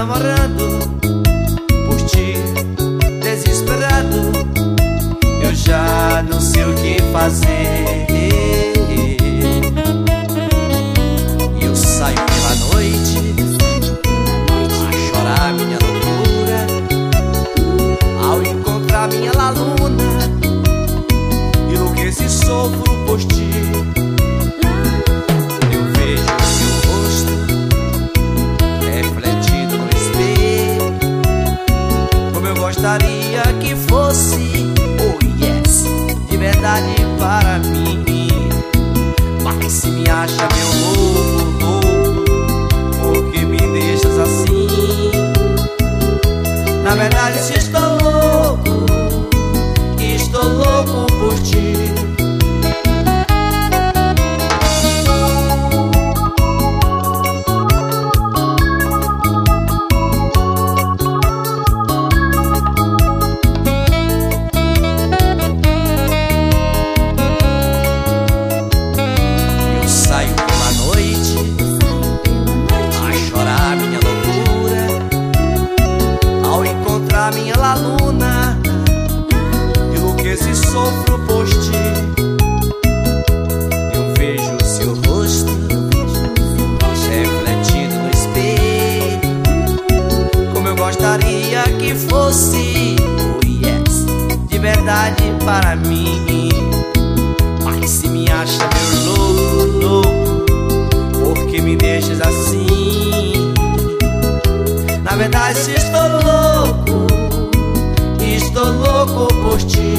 namorando por ti, desesperado. Eu já não sei o que fazer. Eu saio pela noite a chorar minha loucura ao encontrar minha laluna. Enlouqueço e sofro por ti. Eu vejo seu rosto refletido no espelho, como eu gostaria que fosse, oh yes, de verdade para mim. Mas se me acha meu louco, por que me deixas assim? Na verdade se estou louco por ti. Eu saio pela noite a chorar minha loucura ao encontrar minha laluna. Enlouqueço e sofro por ti. Eu vejo seu rosto refletido no espelho, como eu gostaria que fosse, oh yes, de verdade para mim. Mas se me acha meu louco, por que me deixas assim? Na verdade se estou louco por ti.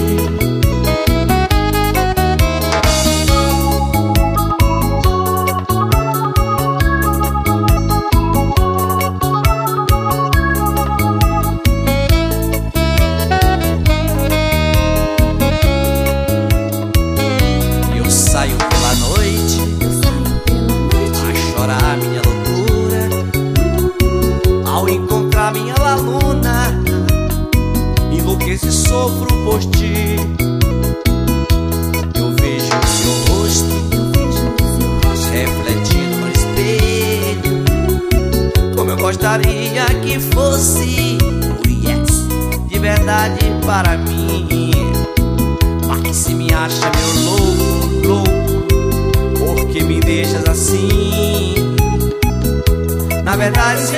Eu saio pela noite a chorar minha loucura ao encontrar minha laluna. Enlouqueço e sofro por ti. Eu vejo o seu rosto refletido no espelho, como eu gostaria que fosse, oh yes, de verdade para mim. Mas se me acha meu louco, por que me deixas assim? Na verdade se